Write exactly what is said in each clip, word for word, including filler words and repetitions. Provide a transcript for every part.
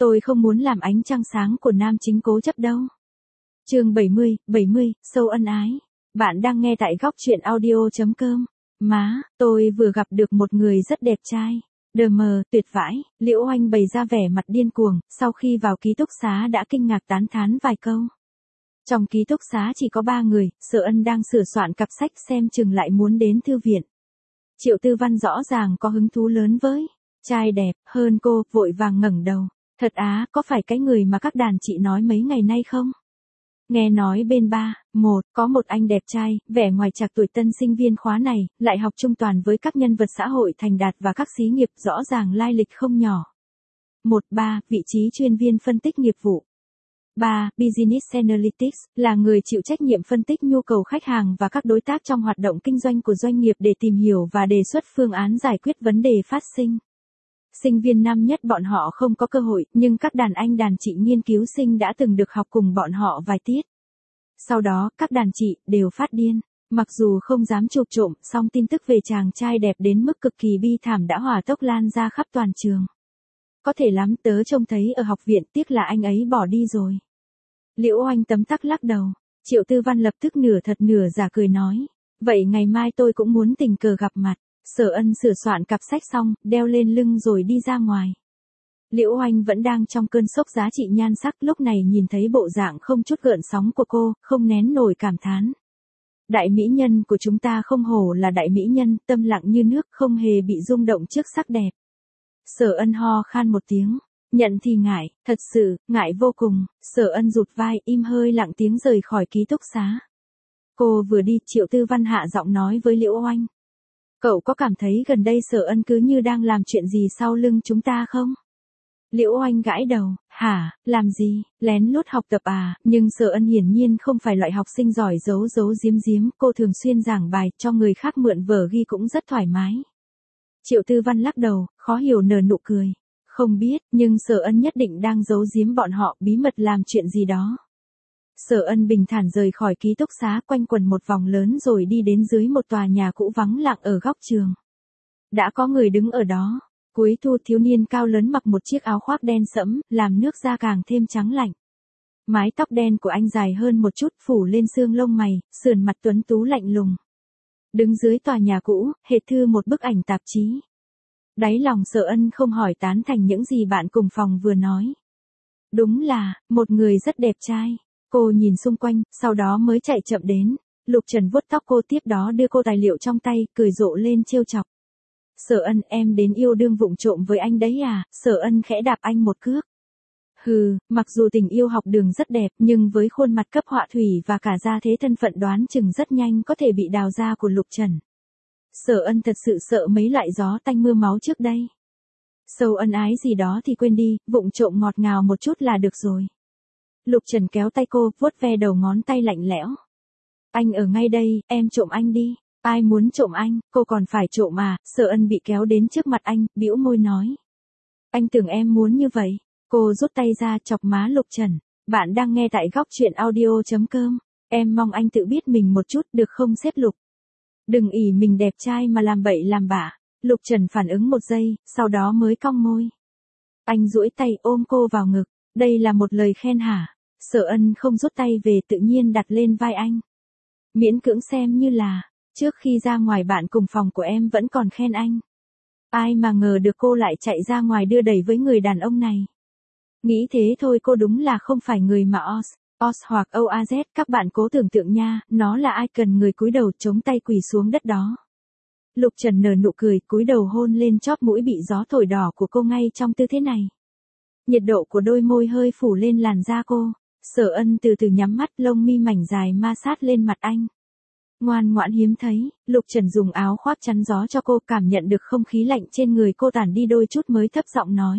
tôi không muốn làm ánh trăng sáng của nam chính cố chấp đâu. Chương bảy mươi, bảy mươi, sâu ân ái. Bạn đang nghe tại góc truyện audio chấm com. Má, tôi vừa gặp được một người rất đẹp trai. Đờ mờ, tuyệt vãi, Liễu Oanh bày ra vẻ mặt điên cuồng, sau khi vào ký túc xá đã kinh ngạc tán thán vài câu. Trong ký túc xá chỉ có ba người, Sở Ân đang sửa soạn cặp sách xem chừng lại muốn đến thư viện. Triệu Tư Văn rõ ràng có hứng thú lớn với trai đẹp hơn cô, vội vàng ngẩng đầu. Thật á, có phải cái người mà các đàn chị nói mấy ngày nay không? Nghe nói bên ba, một, có một anh đẹp trai, vẻ ngoài trạc tuổi tân sinh viên khóa này, lại học chung toàn với các nhân vật xã hội thành đạt và các xí nghiệp rõ ràng lai lịch không nhỏ. Một, ba, vị trí chuyên viên phân tích nghiệp vụ. ba. Business Analytics, là người chịu trách nhiệm phân tích nhu cầu khách hàng và các đối tác trong hoạt động kinh doanh của doanh nghiệp để tìm hiểu và đề xuất phương án giải quyết vấn đề phát sinh. Sinh viên năm nhất bọn họ không có cơ hội, nhưng các đàn anh đàn chị nghiên cứu sinh đã từng được học cùng bọn họ vài tiết. Sau đó, các đàn chị đều phát điên. Mặc dù không dám chụp trộm, song tin tức về chàng trai đẹp đến mức cực kỳ bi thảm đã hỏa tốc lan ra khắp toàn trường. Có thể lắm, tớ trông thấy ở học viện, tiếc là anh ấy bỏ đi rồi. Liễu Oanh tấm tắc lắc đầu. Triệu Tư Văn lập tức nửa thật nửa giả cười nói. Vậy ngày mai tôi cũng muốn tình cờ gặp mặt. Sở Ân sửa soạn cặp sách xong, đeo lên lưng rồi đi ra ngoài. Liễu Oanh vẫn đang trong cơn sốc giá trị nhan sắc, lúc này nhìn thấy bộ dạng không chút gợn sóng của cô, không nén nổi cảm thán. Đại mỹ nhân của chúng ta không hổ là đại mỹ nhân, tâm lặng như nước, không hề bị rung động trước sắc đẹp. Sở Ân ho khan một tiếng. Nhận thì ngại, thật sự, ngại vô cùng. Sở Ân rụt vai, im hơi lặng tiếng rời khỏi ký túc xá. Cô vừa đi, Triệu Tư Văn hạ giọng nói với Liễu Oanh. Cậu có cảm thấy gần đây Sở Ân cứ như đang làm chuyện gì sau lưng chúng ta không? Liễu Oanh gãi đầu. Hả, làm gì, lén lút học tập à? Nhưng Sở Ân hiển nhiên không phải loại học sinh giỏi giấu giấu giếm giếm, cô thường xuyên giảng bài cho người khác mượn vở ghi cũng rất thoải mái. Triệu Tư Văn lắc đầu, khó hiểu nở nụ cười. Không biết, nhưng Sở Ân nhất định đang giấu giếm bọn họ, bí mật làm chuyện gì đó. Sở Ân bình thản rời khỏi ký túc xá, quanh quần một vòng lớn rồi đi đến dưới một tòa nhà cũ vắng lặng ở góc trường. Đã có người đứng ở đó. Cuối thu, thiếu niên cao lớn mặc một chiếc áo khoác đen sẫm, làm nước da càng thêm trắng lạnh. Mái tóc đen của anh dài hơn một chút, phủ lên xương lông mày, sườn mặt tuấn tú lạnh lùng. Đứng dưới tòa nhà cũ, hệt thư một bức ảnh tạp chí. Đáy lòng Sở Ân không hỏi tán thành những gì bạn cùng phòng vừa nói. Đúng là, một người rất đẹp trai. Cô nhìn xung quanh, sau đó mới chạy chậm đến. Lục Trần vuốt tóc cô, tiếp đó đưa cô tài liệu trong tay, cười rộ lên trêu chọc. Sở Ân, em đến yêu đương vụng trộm với anh đấy à? Sở Ân khẽ đạp anh một cước. Hừ, mặc dù tình yêu học đường rất đẹp, nhưng với khuôn mặt cấp họa thủy và cả gia thế thân phận đoán chừng rất nhanh có thể bị đào ra của Lục Trần. Sở Ân thật sự sợ mấy loại gió tanh mưa máu trước đây. Sâu ân ái gì đó thì quên đi, vụng trộm ngọt ngào một chút là được rồi. Lục Trần kéo tay cô, vuốt ve đầu ngón tay lạnh lẽo. Anh ở ngay đây, em trộm anh đi. Ai muốn trộm anh, cô còn phải trộm à? Sở Ân bị kéo đến trước mặt anh, bĩu môi nói. Anh tưởng em muốn như vậy. Cô rút tay ra chọc má Lục Trần. Bạn đang nghe tại góc truyện audio chấm com. Em mong anh tự biết mình một chút, được không sếp Lục? Đừng ỷ mình đẹp trai mà làm bậy làm bạ. Lục Trần phản ứng một giây, sau đó mới cong môi. Anh duỗi tay ôm cô vào ngực. Đây là một lời khen hả? Sở Ân không rút tay về, tự nhiên đặt lên vai anh. Miễn cưỡng xem như là, trước khi ra ngoài bạn cùng phòng của em vẫn còn khen anh. Ai mà ngờ được cô lại chạy ra ngoài đưa đẩy với người đàn ông này. Nghĩ thế thôi, cô đúng là không phải người mà Oz, Oz hoặc o a zét, các bạn cố tưởng tượng nha, nó là ai cần người cúi đầu chống tay quỳ xuống đất đó. Lục Trần nở nụ cười, cúi đầu hôn lên chóp mũi bị gió thổi đỏ của cô ngay trong tư thế này. Nhiệt độ của đôi môi hơi phủ lên làn da cô. Sở Ân từ từ nhắm mắt, lông mi mảnh dài ma sát lên mặt anh. Ngoan ngoãn hiếm thấy, Lục Trần dùng áo khoác chắn gió cho cô, cảm nhận được không khí lạnh trên người cô tản đi đôi chút mới thấp giọng nói.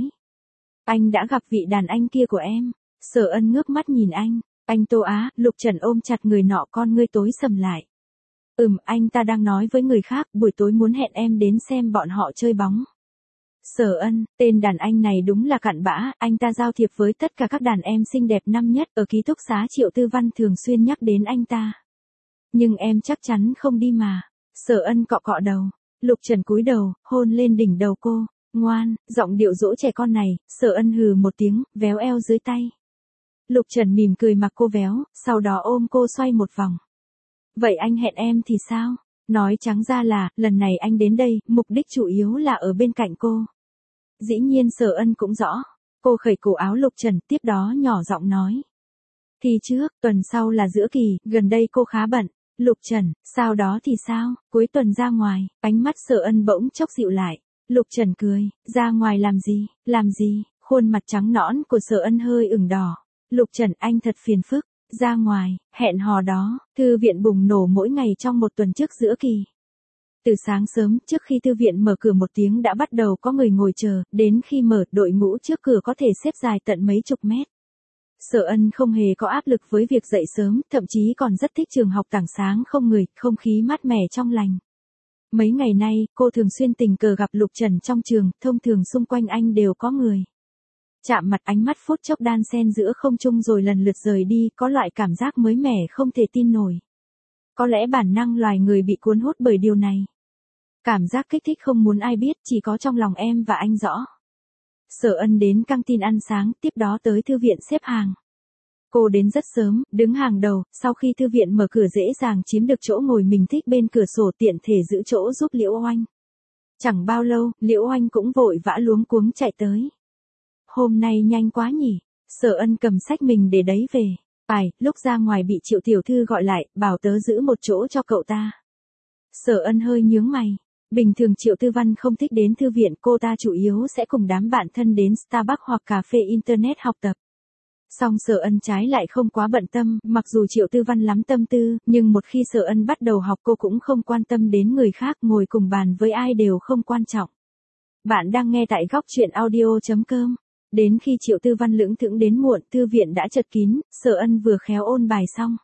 Anh đã gặp vị đàn anh kia của em. Sở Ân ngước mắt nhìn anh. Anh Tô Á, Lục Trần ôm chặt người nọ, con ngươi tối sầm lại. Ừm, anh ta đang nói với người khác, buổi tối muốn hẹn em đến xem bọn họ chơi bóng. Sở Ân, tên đàn anh này đúng là cặn bã, anh ta giao thiệp với tất cả các đàn em xinh đẹp năm nhất, ở ký túc xá Triệu Tư Văn thường xuyên nhắc đến anh ta. Nhưng em chắc chắn không đi mà. Sở Ân cọ cọ đầu. Lục Trần cúi đầu, hôn lên đỉnh đầu cô. Ngoan, giọng điệu dỗ trẻ con này, Sở Ân hừ một tiếng, véo eo dưới tay. Lục Trần mỉm cười mặc cô véo, sau đó ôm cô xoay một vòng. Vậy anh hẹn em thì sao? Nói trắng ra là, lần này anh đến đây, mục đích chủ yếu là ở bên cạnh cô. Dĩ nhiên Sở Ân cũng rõ. Cô khởi cổ áo Lục Trần, tiếp đó nhỏ giọng nói. Thì trước, tuần sau là giữa kỳ, gần đây cô khá bận. Lục Trần, sau đó thì sao? Cuối tuần ra ngoài, ánh mắt Sở Ân bỗng chốc dịu lại. Lục Trần cười, ra ngoài làm gì, làm gì? Khuôn mặt trắng nõn của Sở Ân hơi ửng đỏ. Lục Trần, anh thật phiền phức. Ra ngoài, hẹn hò đó, thư viện bùng nổ mỗi ngày trong một tuần trước giữa kỳ. Từ sáng sớm, trước khi thư viện mở cửa một tiếng đã bắt đầu có người ngồi chờ, đến khi mở, đội ngũ trước cửa có thể xếp dài tận mấy chục mét. Sở Ân không hề có áp lực với việc dậy sớm, thậm chí còn rất thích trường học tảng sáng không người, không khí mát mẻ trong lành. Mấy ngày nay, cô thường xuyên tình cờ gặp Lục Trần trong trường, thông thường xung quanh anh đều có người. Chạm mặt, ánh mắt phút chốc đan xen giữa không trung rồi lần lượt rời đi, có loại cảm giác mới mẻ không thể tin nổi. Có lẽ bản năng loài người bị cuốn hút bởi điều này. Cảm giác kích thích không muốn ai biết, chỉ có trong lòng em và anh rõ. Sở Ân đến căng tin ăn sáng, tiếp đó tới thư viện xếp hàng. Cô đến rất sớm, đứng hàng đầu, sau khi thư viện mở cửa dễ dàng chiếm được chỗ ngồi mình thích bên cửa sổ, tiện thể giữ chỗ giúp Liễu Oanh. Chẳng bao lâu, Liễu Oanh cũng vội vã luống cuống chạy tới. Hôm nay nhanh quá nhỉ? Sở Ân cầm sách mình để đấy về. Phải, lúc ra ngoài bị Triệu tiểu thư gọi lại, bảo tớ giữ một chỗ cho cậu ta. Sở Ân hơi nhướng mày. Bình thường Triệu Tư Văn không thích đến thư viện, cô ta chủ yếu sẽ cùng đám bạn thân đến Starbucks hoặc cà phê Internet học tập. Song Sở Ân trái lại không quá bận tâm, mặc dù Triệu Tư Văn lắm tâm tư, nhưng một khi Sở Ân bắt đầu học cô cũng không quan tâm đến người khác, ngồi cùng bàn với ai đều không quan trọng. Bạn đang nghe tại góc truyện audio chấm com. Đến khi Triệu Tư Văn lững thững đến muộn, thư viện đã chật kín, Sở Ân vừa khéo ôn bài xong.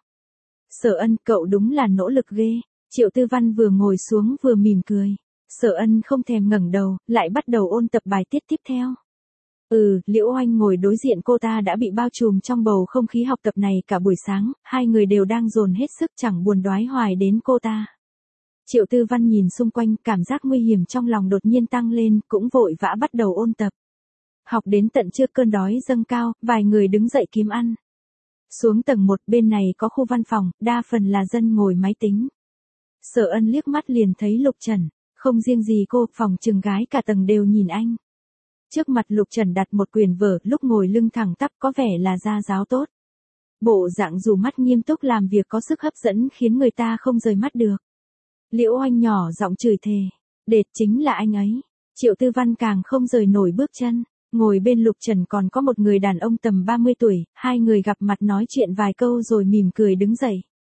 Sở Ân, cậu đúng là nỗ lực ghê. Triệu Tư Văn vừa ngồi xuống vừa mỉm cười. Sở Ân không thèm ngẩng đầu, lại bắt đầu ôn tập bài tiết tiếp theo. Ừ, Liễu Oanh ngồi đối diện cô ta đã bị bao trùm trong bầu không khí học tập này cả buổi sáng, hai người đều đang dồn hết sức chẳng buồn đoái hoài đến cô ta. Triệu Tư Văn nhìn xung quanh, cảm giác nguy hiểm trong lòng đột nhiên tăng lên, cũng vội vã bắt đầu ôn tập. Học đến tận trưa cơn đói dâng cao, vài người đứng dậy kiếm ăn. Xuống tầng một, bên này có khu văn phòng, đa phần là dân ngồi máy tính. Sở Ân liếc mắt liền thấy Lục Trần, không riêng gì cô, phòng chừng gái cả tầng đều nhìn anh. Trước mặt Lục Trần đặt một quyển vở, lúc ngồi lưng thẳng tắp có vẻ là gia giáo tốt. Bộ dạng dù mắt nghiêm túc làm việc có sức hấp dẫn khiến người ta không rời mắt được. Liễu Oanh nhỏ giọng chửi thề, đệt chính là anh ấy. Triệu Tư Văn càng không rời nổi bước chân. Ngồi bên Lục Trần còn có một người đàn ông tầm ba mươi tuổi, hai người gặp mặt nói chuyện vài câu rồi mỉm cười đứng dậy.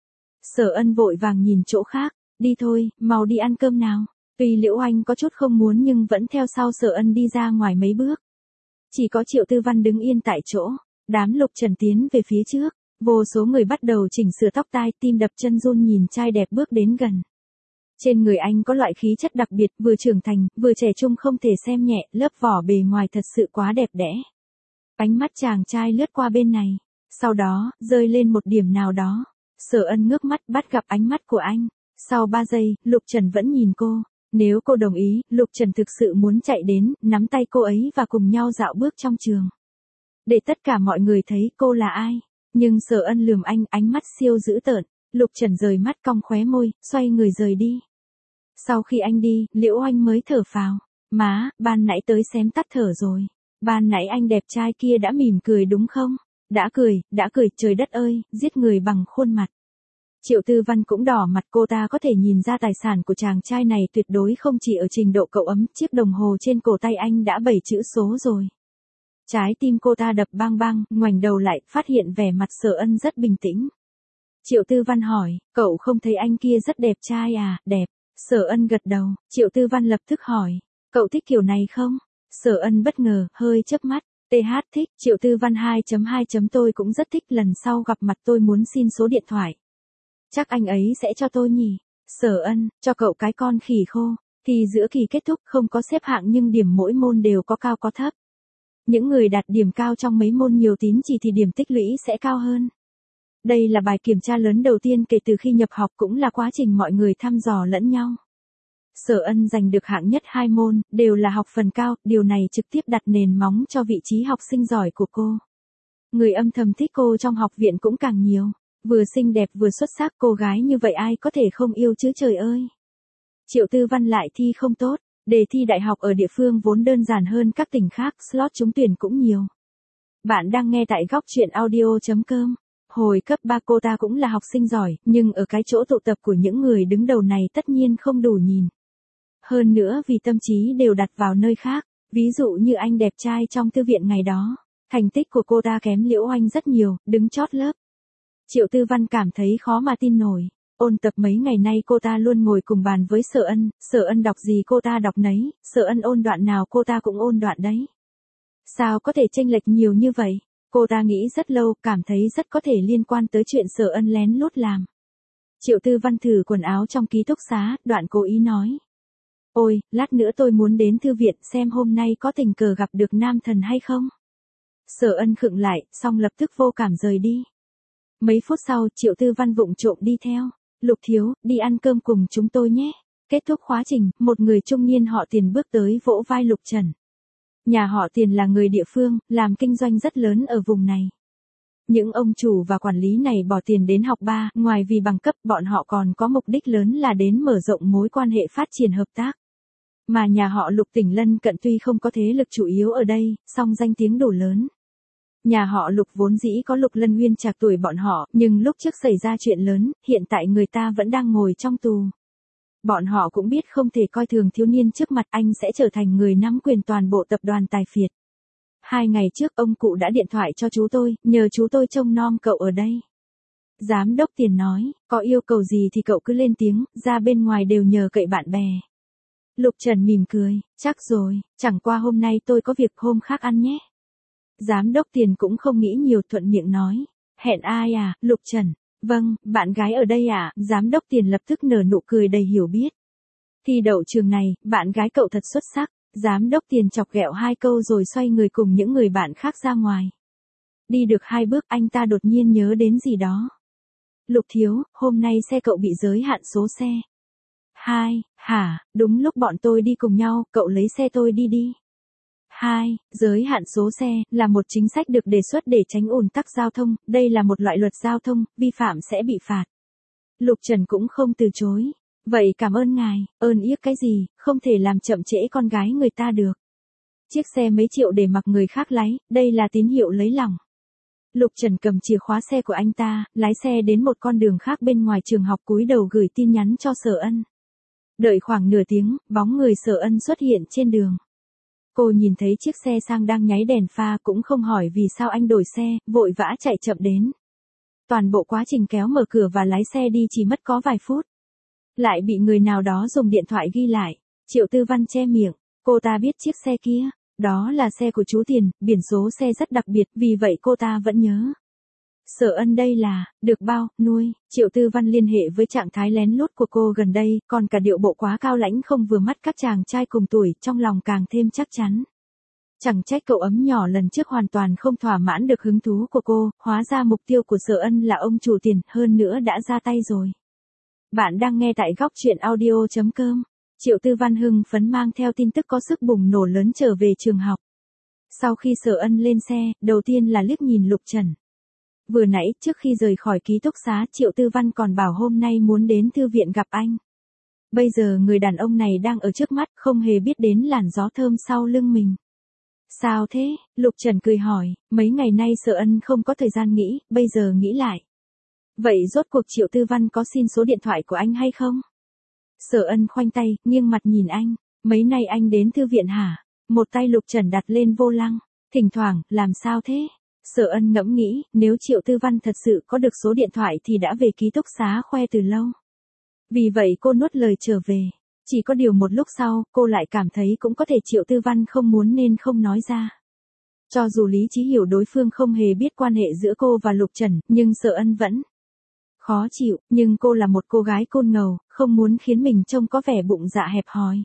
Sở Ân vội vàng nhìn chỗ khác, đi thôi, mau đi ăn cơm nào. Tuy Liễu Oanh có chút không muốn nhưng vẫn theo sau Sở Ân đi ra ngoài mấy bước. Chỉ có Triệu Tư Văn đứng yên tại chỗ, đám Lục Trần tiến về phía trước, vô số người bắt đầu chỉnh sửa tóc tai, tim đập chân run nhìn trai đẹp bước đến gần. Trên người anh có loại khí chất đặc biệt, vừa trưởng thành, vừa trẻ trung không thể xem nhẹ, lớp vỏ bề ngoài thật sự quá đẹp đẽ. Ánh mắt chàng trai lướt qua bên này, sau đó, rơi lên một điểm nào đó. Sở Ân ngước mắt bắt gặp ánh mắt của anh. Sau ba giây, Lục Trần vẫn nhìn cô. Nếu cô đồng ý, Lục Trần thực sự muốn chạy đến, nắm tay cô ấy và cùng nhau dạo bước trong trường. Để tất cả mọi người thấy cô là ai. Nhưng Sở Ân lườm anh, ánh mắt siêu dữ tợn. Lục Trần rời mắt cong khóe môi, xoay người rời đi. Sau khi anh đi, Liễu Oanh mới thở phào. Má, ban nãy tới xém tắt thở rồi. Ban nãy anh đẹp trai kia đã mỉm cười đúng không? Đã cười, đã cười, trời đất ơi, giết người bằng khuôn mặt. Triệu Tư Văn cũng đỏ mặt, cô ta có thể nhìn ra tài sản của chàng trai này tuyệt đối không chỉ ở trình độ cậu ấm, chiếc đồng hồ trên cổ tay anh đã bảy chữ số rồi. Trái tim cô ta đập bang bang, ngoảnh đầu lại, phát hiện vẻ mặt Sở Ân rất bình tĩnh. Triệu Tư Văn hỏi, cậu không thấy anh kia rất đẹp trai à? Đẹp. Sở Ân gật đầu, Triệu Tư Văn lập tức hỏi, cậu thích kiểu này không? Sở Ân bất ngờ, hơi chớp mắt, tê hát thích, Triệu Tư Văn hai chấm hai chấm tôi cũng rất thích, lần sau gặp mặt tôi muốn xin số điện thoại. Chắc anh ấy sẽ cho tôi nhỉ? Sở Ân, cho cậu cái con khỉ khô. Thì giữa kỳ kết thúc không có xếp hạng nhưng điểm mỗi môn đều có cao có thấp. Những người đạt điểm cao trong mấy môn nhiều tín chỉ thì điểm tích lũy sẽ cao hơn. Đây là bài kiểm tra lớn đầu tiên kể từ khi nhập học, cũng là quá trình mọi người thăm dò lẫn nhau. Sở Ân giành được hạng nhất hai môn, đều là học phần cao, điều này trực tiếp đặt nền móng cho vị trí học sinh giỏi của cô. Người âm thầm thích cô trong học viện cũng càng nhiều. Vừa xinh đẹp vừa xuất sắc, cô gái như vậy ai có thể không yêu chứ trời ơi. Triệu Tư Văn lại thi không tốt, đề thi đại học ở địa phương vốn đơn giản hơn các tỉnh khác, slot trúng tuyển cũng nhiều. Bạn đang nghe tại góc truyện audio chấm com. Hồi cấp ba cô ta cũng là học sinh giỏi, nhưng ở cái chỗ tụ tập của những người đứng đầu này tất nhiên không đủ nhìn. Hơn nữa vì tâm trí đều đặt vào nơi khác, ví dụ như anh đẹp trai trong thư viện ngày đó. Thành tích của cô ta kém Liễu Oanh rất nhiều, đứng chót lớp. Triệu Tư Văn cảm thấy khó mà tin nổi. Ôn tập mấy ngày nay cô ta luôn ngồi cùng bàn với Sở Ân, Sở Ân đọc gì cô ta đọc nấy, Sở Ân ôn đoạn nào cô ta cũng ôn đoạn đấy. Sao có thể chênh lệch nhiều như vậy? Cô ta nghĩ rất lâu, cảm thấy rất có thể liên quan tới chuyện Sở Ân lén lút làm. Triệu Tư Văn thử quần áo trong ký túc xá, đoạn cố ý nói. Ôi, lát nữa tôi muốn đến thư viện xem hôm nay có tình cờ gặp được nam thần hay không. Sở Ân khựng lại, xong lập tức vô cảm rời đi. Mấy phút sau, Triệu Tư Văn vụng trộm đi theo. Lục thiếu, đi ăn cơm cùng chúng tôi nhé. Kết thúc khóa trình, một người trung niên họ Tiền bước tới vỗ vai Lục Trần. Nhà họ Tiền là người địa phương, làm kinh doanh rất lớn ở vùng này. Những ông chủ và quản lý này bỏ tiền đến học ba, ngoài vì bằng cấp, bọn họ còn có mục đích lớn là đến mở rộng mối quan hệ phát triển hợp tác. Mà nhà họ Lục tỉnh lân cận tuy không có thế lực chủ yếu ở đây, song danh tiếng đủ lớn. Nhà họ Lục vốn dĩ có Lục Lân Uyên trạc tuổi bọn họ, nhưng lúc trước xảy ra chuyện lớn, hiện tại người ta vẫn đang ngồi trong tù. Bọn họ cũng biết không thể coi thường thiếu niên trước mặt, anh sẽ trở thành người nắm quyền toàn bộ tập đoàn Tài Phiệt. Hai ngày trước ông cụ đã điện thoại cho chú tôi, nhờ chú tôi trông nom cậu ở đây. Giám đốc Tiền nói, có yêu cầu gì thì cậu cứ lên tiếng, ra bên ngoài đều nhờ cậy bạn bè. Lục Trần mỉm cười, chắc rồi, chẳng qua hôm nay tôi có việc hôm khác ăn nhé. Giám đốc Tiền cũng không nghĩ nhiều, thuận miệng nói. Hẹn ai à, Lục Trần? Vâng, bạn gái ở đây à? Giám đốc Tiền lập tức nở nụ cười đầy hiểu biết. Thi đậu trường này, bạn gái cậu thật xuất sắc. Giám đốc Tiền chọc ghẹo hai câu rồi xoay người cùng những người bạn khác ra ngoài. Đi được hai bước anh ta đột nhiên nhớ đến gì đó. Lục thiếu, hôm nay xe cậu bị giới hạn số xe. Hai, hả, đúng lúc bọn tôi đi cùng nhau, cậu lấy xe tôi đi đi. Hai, giới hạn số xe, là một chính sách được đề xuất để tránh ùn tắc giao thông, đây là một loại luật giao thông, vi phạm sẽ bị phạt. Lục Trần cũng không từ chối. Vậy cảm ơn ngài, ơn yếc cái gì, không thể làm chậm trễ con gái người ta được. Chiếc xe mấy triệu để mặc người khác lái, đây là tín hiệu lấy lòng. Lục Trần cầm chìa khóa xe của anh ta, lái xe đến một con đường khác bên ngoài trường học, cúi đầu gửi tin nhắn cho Sở Ân. Đợi khoảng nửa tiếng, bóng người Sở Ân xuất hiện trên đường. Cô nhìn thấy chiếc xe sang đang nháy đèn pha, cũng không hỏi vì sao anh đổi xe, vội vã chạy chậm đến. Toàn bộ quá trình kéo mở cửa và lái xe đi chỉ mất có vài phút. Lại bị người nào đó dùng điện thoại ghi lại. Triệu Tư Văn che miệng, cô ta biết chiếc xe kia, đó là xe của chú Tiền, biển số xe rất đặc biệt, vì vậy cô ta vẫn nhớ. Sở Ân đây là, được bao, nuôi. Triệu Tư Văn liên hệ với trạng thái lén lút của cô gần đây, còn cả điệu bộ quá cao lãnh không vừa mắt các chàng trai cùng tuổi, trong lòng càng thêm chắc chắn. Chẳng trách cậu ấm nhỏ lần trước hoàn toàn không thỏa mãn được hứng thú của cô, hóa ra mục tiêu của Sở Ân là ông chủ Tiền, hơn nữa đã ra tay rồi. Bạn đang nghe tại góc truyện audio chấm com. Triệu Tư Văn hưng phấn mang theo tin tức có sức bùng nổ lớn trở về trường học. Sau khi Sở Ân lên xe, đầu tiên là liếc nhìn Lục Trần. Vừa nãy, trước khi rời khỏi ký túc xá, Triệu Tư Văn còn bảo hôm nay muốn đến thư viện gặp anh. Bây giờ người đàn ông này đang ở trước mắt, không hề biết đến làn gió thơm sau lưng mình. Sao thế? Lục Trần cười hỏi, mấy ngày nay Sở Ân không có thời gian nghĩ, bây giờ nghĩ lại. Vậy rốt cuộc Triệu Tư Văn có xin số điện thoại của anh hay không? Sở Ân khoanh tay, nghiêng mặt nhìn anh, mấy nay anh đến thư viện hả? Một tay Lục Trần đặt lên vô lăng, thỉnh thoảng, làm sao thế? Sở Ân ngẫm nghĩ, nếu Triệu Tư Văn thật sự có được số điện thoại thì đã về ký túc xá khoe từ lâu. Vì vậy cô nuốt lời trở về. Chỉ có điều một lúc sau, cô lại cảm thấy cũng có thể Triệu Tư Văn không muốn nên không nói ra. Cho dù lý trí hiểu đối phương không hề biết quan hệ giữa cô và Lục Trần, nhưng Sở Ân vẫn khó chịu, nhưng cô là một cô gái côn ngầu, không muốn khiến mình trông có vẻ bụng dạ hẹp hòi.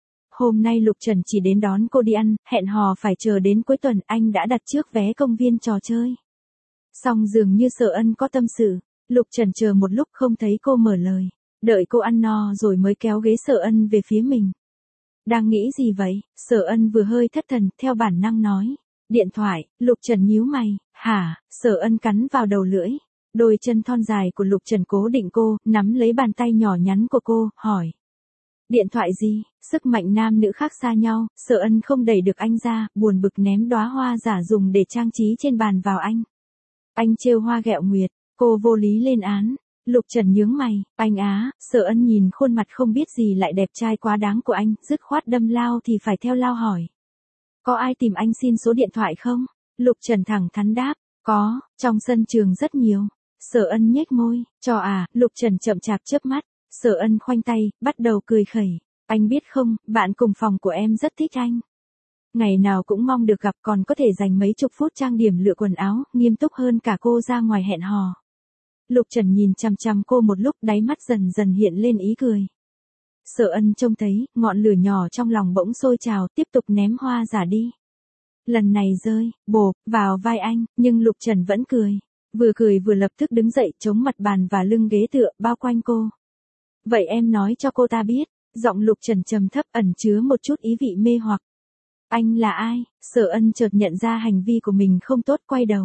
Hôm nay Lục Trần chỉ đến đón cô đi ăn, hẹn hò phải chờ đến cuối tuần, anh đã đặt trước vé công viên trò chơi. Song dường như Sở Ân có tâm sự, Lục Trần chờ một lúc không thấy cô mở lời. đợi cô ăn no rồi mới kéo ghế Sở Ân về phía mình. Đang nghĩ gì vậy? Sở Ân vừa hơi thất thần, theo bản năng nói. Điện thoại. Lục Trần nhíu mày. Hả? Sở Ân cắn vào đầu lưỡi. Đôi chân thon dài của Lục Trần cố định cô, nắm lấy bàn tay nhỏ nhắn của cô, hỏi. Điện thoại gì? Sức mạnh nam nữ khác xa nhau, Sở Ân không đẩy được anh ra, buồn bực ném đóa hoa giả dùng để trang trí trên bàn vào anh. Anh trêu hoa ghẹo nguyệt, cô vô lý lên án. Lục Trần nhướng mày, anh á, Sở Ân nhìn khuôn mặt không biết gì lại đẹp trai quá đáng của anh, dứt khoát đâm lao thì phải theo lao hỏi. Có ai tìm anh xin số điện thoại không? Lục Trần thẳng thắn đáp, có, trong sân trường rất nhiều. Sở Ân nhếch môi, cho à, Lục Trần chậm chạp chớp mắt. Sở Ân khoanh tay, bắt đầu cười khẩy. Anh biết không, bạn cùng phòng của em rất thích anh. Ngày nào cũng mong được gặp, còn có thể dành mấy chục phút trang điểm lựa quần áo, nghiêm túc hơn cả cô ra ngoài hẹn hò. Lục Trần nhìn chằm chằm cô một lúc, đáy mắt dần dần hiện lên ý cười. Sở Ân trông thấy, ngọn lửa nhỏ trong lòng bỗng sôi trào, tiếp tục ném hoa giả đi. Lần này rơi, bộp, vào vai anh, nhưng Lục Trần vẫn cười. Vừa cười vừa lập tức đứng dậy, chống mặt bàn và lưng ghế tựa, bao quanh cô. Vậy em nói cho cô ta biết. Giọng Lục Trần trầm thấp ẩn chứa một chút ý vị mê hoặc. Anh là ai? Sở Ân chợt nhận ra hành vi của mình không tốt, quay đầu.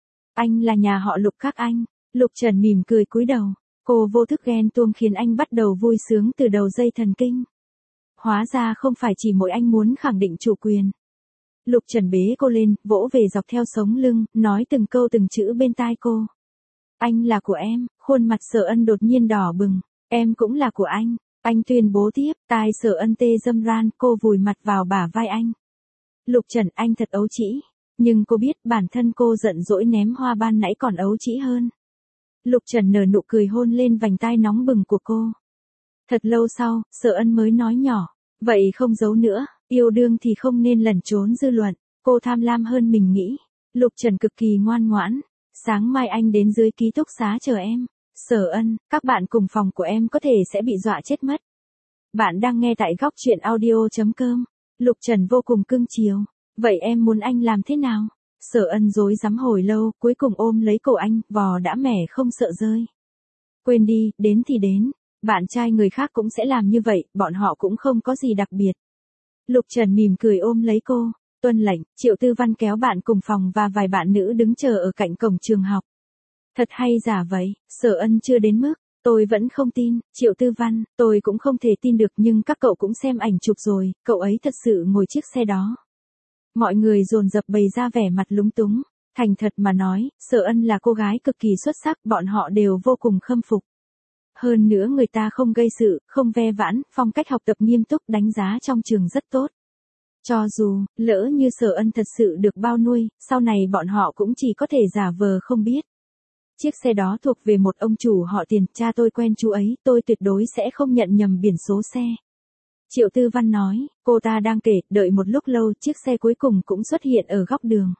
Anh là nhà họ Lục các anh. Lục Trần mỉm cười cúi đầu. Cô vô thức ghen tuông khiến anh bắt đầu vui sướng từ đầu dây thần kinh. Hóa ra không phải chỉ mỗi anh muốn khẳng định chủ quyền. Lục Trần bế cô lên, vỗ về dọc theo sống lưng, nói từng câu từng chữ bên tai cô. Anh là của em. Khuôn mặt Sở Ân đột nhiên đỏ bừng. Em cũng là của anh. Anh tuyên bố tiếp, tai Sở Ân tê dâm ran, cô vùi mặt vào bả vai anh. Lục Trần, anh thật ấu trĩ. Nhưng cô biết bản thân cô giận dỗi ném hoa ban nãy còn ấu trĩ hơn. Lục Trần nở nụ cười hôn lên vành tai nóng bừng của cô. Thật lâu sau, Sở Ân mới nói nhỏ. Vậy không giấu nữa, yêu đương thì không nên lẩn trốn dư luận. Cô tham lam hơn mình nghĩ. Lục Trần cực kỳ ngoan ngoãn. Sáng mai anh đến dưới ký túc xá chờ em. Sở Ân, các bạn cùng phòng của em có thể sẽ bị dọa chết mất. Bạn đang nghe tại góc truyện audio chấm com. Lục Trần vô cùng cưng chiều. Vậy em muốn anh làm thế nào? Sở Ân rối rắm hồi lâu, cuối cùng ôm lấy cổ anh, vò đã mẻ không sợ rơi. Quên đi, đến thì đến. Bạn trai người khác cũng sẽ làm như vậy, bọn họ cũng không có gì đặc biệt. Lục Trần mỉm cười ôm lấy cô. Tuân lệnh, Triệu Tư Văn kéo bạn cùng phòng và vài bạn nữ đứng chờ ở cạnh cổng trường học. Thật hay giả vậy, Sở Ân chưa đến mức, tôi vẫn không tin, Triệu Tư Văn, tôi cũng không thể tin được nhưng các cậu cũng xem ảnh chụp rồi, cậu ấy thật sự ngồi chiếc xe đó. Mọi người dồn dập bày ra vẻ mặt lúng túng, thành thật mà nói, Sở Ân là cô gái cực kỳ xuất sắc, bọn họ đều vô cùng khâm phục. Hơn nữa người ta không gây sự, không ve vãn, phong cách học tập nghiêm túc, đánh giá trong trường rất tốt. Cho dù, lỡ như Sở Ân thật sự được bao nuôi, sau này bọn họ cũng chỉ có thể giả vờ không biết. Chiếc xe đó thuộc về một ông chủ họ Tiền, cha tôi quen chú ấy, tôi tuyệt đối sẽ không nhận nhầm biển số xe. Triệu Tư Văn nói, cô ta đang kể, đợi một lúc lâu, chiếc xe cuối cùng cũng xuất hiện ở góc đường.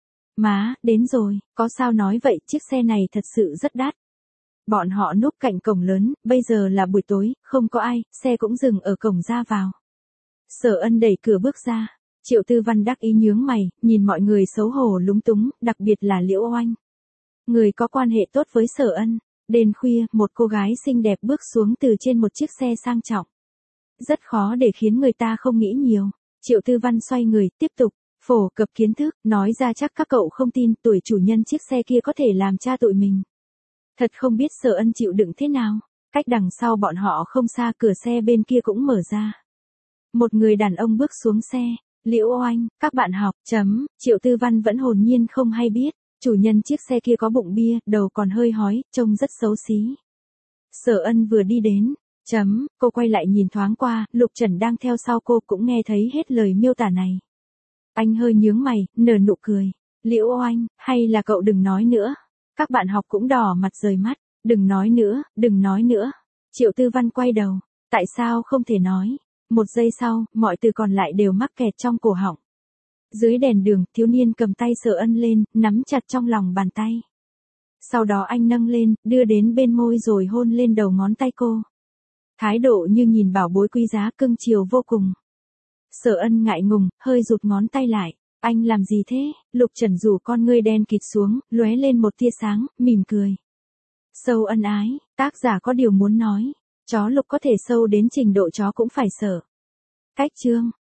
Má, đến rồi, có sao nói vậy, chiếc xe này thật sự rất đắt. Bọn họ núp cạnh cổng lớn, bây giờ là buổi tối, không có ai, xe cũng dừng ở cổng ra vào. Sở Ân đẩy cửa bước ra, Triệu Tư Văn đắc ý nhướng mày, nhìn mọi người xấu hổ lúng túng, đặc biệt là Liễu Oanh. Người có quan hệ tốt với Sở Ân. Đêm khuya, một cô gái xinh đẹp bước xuống từ trên một chiếc xe sang trọng. Rất khó để khiến người ta không nghĩ nhiều. Triệu Tư Văn xoay người, tiếp tục, phổ cập kiến thức, nói ra chắc các cậu không tin tuổi chủ nhân chiếc xe kia có thể làm cha tụi mình. Thật không biết Sở Ân chịu đựng thế nào. Cách đằng sau bọn họ không xa, cửa xe bên kia cũng mở ra. Một người đàn ông bước xuống xe. Liễu Oanh, các bạn học, chấm, Triệu Tư Văn vẫn hồn nhiên không hay biết. Chủ nhân chiếc xe kia có bụng bia, đầu còn hơi hói, trông rất xấu xí. Sở Ân vừa đi đến, chấm, cô quay lại nhìn thoáng qua, Lục Trần đang theo sau cô cũng nghe thấy hết lời miêu tả này. Anh hơi nhướng mày, nở nụ cười. Liễu Oanh, hay là cậu đừng nói nữa. Các bạn học cũng đỏ mặt rời mắt, đừng nói nữa, đừng nói nữa. Triệu Tư Văn quay đầu, tại sao không thể nói. Một giây sau, mọi từ còn lại đều mắc kẹt trong cổ họng. Dưới đèn đường, thiếu niên cầm tay Sở Ân lên, nắm chặt trong lòng bàn tay. Sau đó anh nâng lên, đưa đến bên môi rồi hôn lên đầu ngón tay cô. Thái độ như nhìn bảo bối quý giá, cưng chiều vô cùng. Sở Ân ngại ngùng, hơi rụt ngón tay lại. Anh làm gì thế? Lục Trần rủ con ngươi đen kịt xuống, lóe lên một tia sáng, mỉm cười. Sâu ân ái, tác giả có điều muốn nói. Chó lục có thể sâu đến trình độ chó cũng phải sợ. Cách chương